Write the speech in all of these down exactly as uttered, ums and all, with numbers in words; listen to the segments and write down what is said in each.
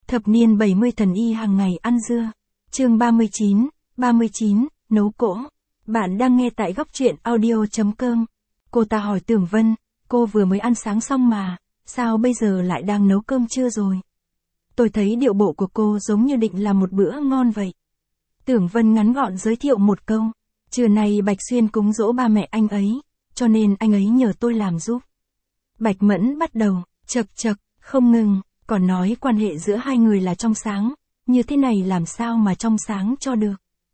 Thập niên bảy mươi thần y hàng ngày ăn dưa. Chương ba mươi chín, ba mươi chín, nấu cỗ. Bạn đang nghe tại góc truyện audio.com. Cô ta hỏi Tưởng Vân, cô vừa mới ăn sáng xong mà, sao bây giờ lại đang nấu cơm trưa rồi? Tôi thấy điệu bộ của cô giống như định làm một bữa ngon vậy. Tưởng Vân ngắn gọn giới thiệu một câu, trưa nay Bạch Xuyên cúng giỗ ba mẹ anh ấy, cho nên anh ấy nhờ tôi làm giúp. Bạch Mẫn bắt đầu, chật chật, không ngừng, còn nói quan hệ giữa hai người là trong sáng, như thế này làm sao mà trong sáng cho được.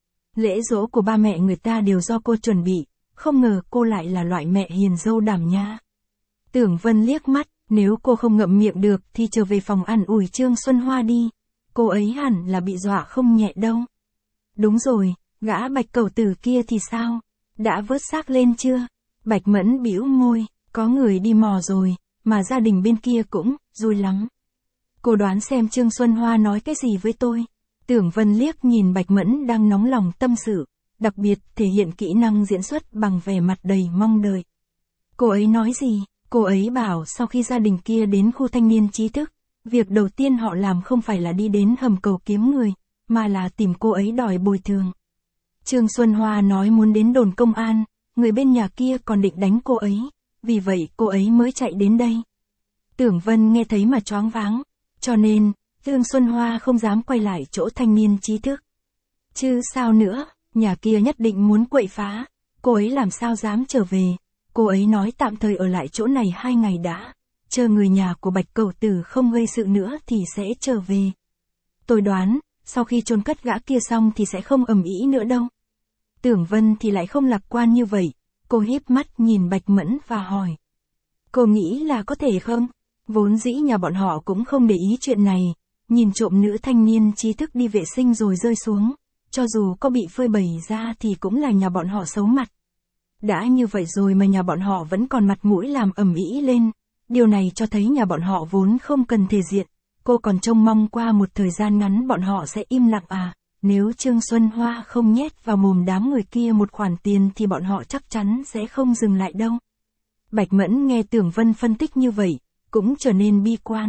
Lễ giỗ của ba mẹ người ta đều do cô chuẩn bị, không ngờ cô lại là loại mẹ hiền dâu đảm nhã. Tưởng Vân liếc mắt, nếu cô không ngậm miệng được thì trở về phòng ăn ủi Trương Xuân Hoa đi, cô ấy hẳn là bị dọa không nhẹ đâu. Đúng rồi, gã Bạch cẩu tử kia thì sao? Đã vớt xác lên chưa? Bạch Mẫn bĩu môi, có người đi mò rồi, mà gia đình bên kia cũng vui lắm. Cô đoán xem Trương Xuân Hoa nói cái gì với tôi. Tưởng Vân liếc nhìn Bạch Mẫn đang nóng lòng tâm sự, đặc biệt thể hiện kỹ năng diễn xuất bằng vẻ mặt đầy mong đợi. Cô ấy nói gì? Cô ấy bảo sau khi gia đình kia đến khu thanh niên trí thức, việc đầu tiên họ làm không phải là đi đến hầm cầu kiếm người, mà là tìm cô ấy đòi bồi thường. Trương Xuân Hoa nói muốn đến đồn công an, người bên nhà kia còn định đánh cô ấy, vì vậy cô ấy mới chạy đến đây. Tưởng Vân nghe thấy mà choáng váng, cho nên, Trương Xuân Hoa không dám quay lại chỗ thanh niên trí thức. Chứ sao nữa, nhà kia nhất định muốn quậy phá, cô ấy làm sao dám trở về, cô ấy nói tạm thời ở lại chỗ này hai ngày đã, chờ người nhà của Bạch cẩu tử không gây sự nữa thì sẽ trở về. Tôi đoán, sau khi chôn cất gã kia xong thì sẽ không ầm ĩ nữa đâu. Tưởng Vân thì lại không lạc quan như vậy, cô híp mắt nhìn Bạch Mẫn và hỏi. Cô nghĩ là có thể không? Vốn dĩ nhà bọn họ cũng không để ý chuyện này, nhìn trộm nữ thanh niên trí thức đi vệ sinh rồi rơi xuống, cho dù có bị phơi bày ra thì cũng là nhà bọn họ xấu mặt. Đã như vậy rồi mà nhà bọn họ vẫn còn mặt mũi làm ầm ĩ lên, điều này cho thấy nhà bọn họ vốn không cần thể diện, cô còn trông mong qua một thời gian ngắn bọn họ sẽ im lặng à, nếu Trương Xuân Hoa không nhét vào mồm đám người kia một khoản tiền thì bọn họ chắc chắn sẽ không dừng lại đâu. Bạch Mẫn nghe Tưởng Vân phân tích như vậy, cũng trở nên bi quan.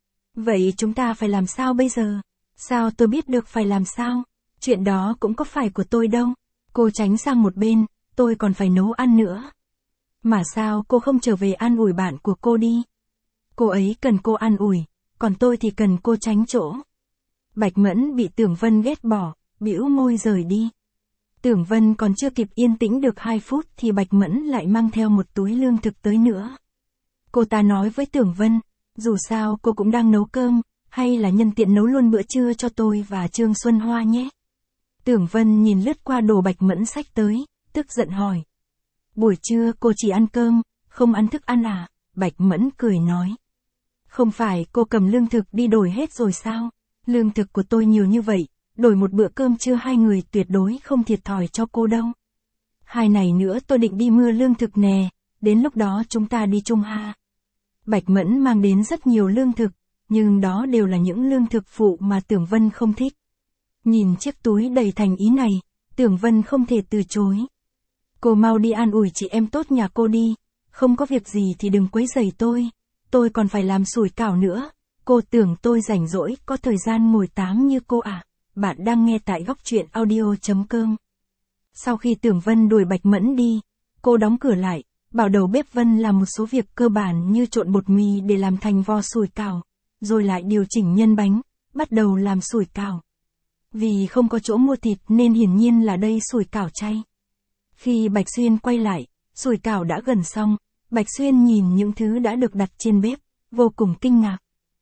Vậy chúng ta phải làm sao bây giờ? Sao tôi biết được phải làm sao? Chuyện đó cũng có phải của tôi đâu. Cô tránh sang một bên, tôi còn phải nấu ăn nữa. Mà sao cô không trở về an ủi bạn của cô đi? Cô ấy cần cô an ủi, còn tôi thì cần cô tránh chỗ. Bạch Mẫn bị Tưởng Vân ghét bỏ, bĩu môi rời đi. Tưởng Vân còn chưa kịp yên tĩnh được hai phút thì Bạch Mẫn lại mang theo một túi lương thực tới nữa. Cô ta nói với Tưởng Vân, dù sao cô cũng đang nấu cơm, hay là nhân tiện nấu luôn bữa trưa cho tôi và Trương Xuân Hoa nhé. Tưởng Vân nhìn lướt qua đồ Bạch Mẫn xách tới, tức giận hỏi. Buổi trưa cô chỉ ăn cơm, không ăn thức ăn à? Bạch Mẫn cười nói. Không phải cô cầm lương thực đi đổi hết rồi sao? Lương thực của tôi nhiều như vậy, đổi một bữa cơm trưa hai người tuyệt đối không thiệt thòi cho cô đâu. Hai này nữa tôi định đi mua lương thực nè, đến lúc đó chúng ta đi chung ha. Bạch Mẫn mang đến rất nhiều lương thực, nhưng đó đều là những lương thực phụ mà Tưởng Vân không thích. Nhìn chiếc túi đầy thành ý này, Tưởng Vân không thể từ chối. Cô mau đi an ủi chị em tốt nhà cô đi, không có việc gì thì đừng quấy rầy tôi, tôi còn phải làm sủi cảo nữa, cô tưởng tôi rảnh rỗi có thời gian ngồi tám như cô à? Bạn đang nghe tại góc truyện audio.com. Sau khi Tưởng Vân đuổi Bạch Mẫn đi, cô đóng cửa lại, bảo đầu bếp Vân làm một số việc cơ bản như trộn bột mì để làm thành vo sủi cảo, rồi lại điều chỉnh nhân bánh, bắt đầu làm sủi cảo. Vì không có chỗ mua thịt nên hiển nhiên là đây sủi cảo chay. Khi Bạch Xuyên quay lại, sủi cảo đã gần xong, Bạch Xuyên nhìn những thứ đã được đặt trên bếp, vô cùng kinh ngạc.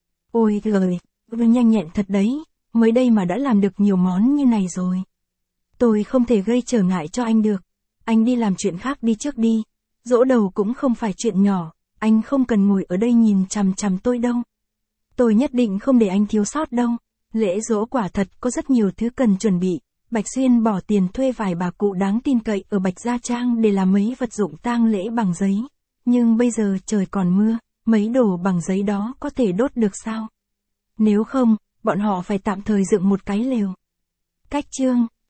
Ôi giời, nhanh nhẹn thật đấy, mới đây mà đã làm được nhiều món như này rồi. Tôi không thể gây trở ngại cho anh được, anh đi làm chuyện khác đi trước đi, giỗ đầu cũng không phải chuyện nhỏ, anh không cần ngồi ở đây nhìn chằm chằm tôi đâu. Tôi nhất định không để anh thiếu sót đâu, lễ giỗ quả thật có rất nhiều thứ cần chuẩn bị. Bạch Xuyên bỏ tiền thuê vài bà cụ đáng tin cậy ở Bạch Gia Trang để làm mấy vật dụng tang lễ bằng giấy. Nhưng bây giờ trời còn mưa, mấy đồ bằng giấy đó có thể đốt được sao? Nếu không, bọn họ phải tạm thời dựng một cái lều. Cách chương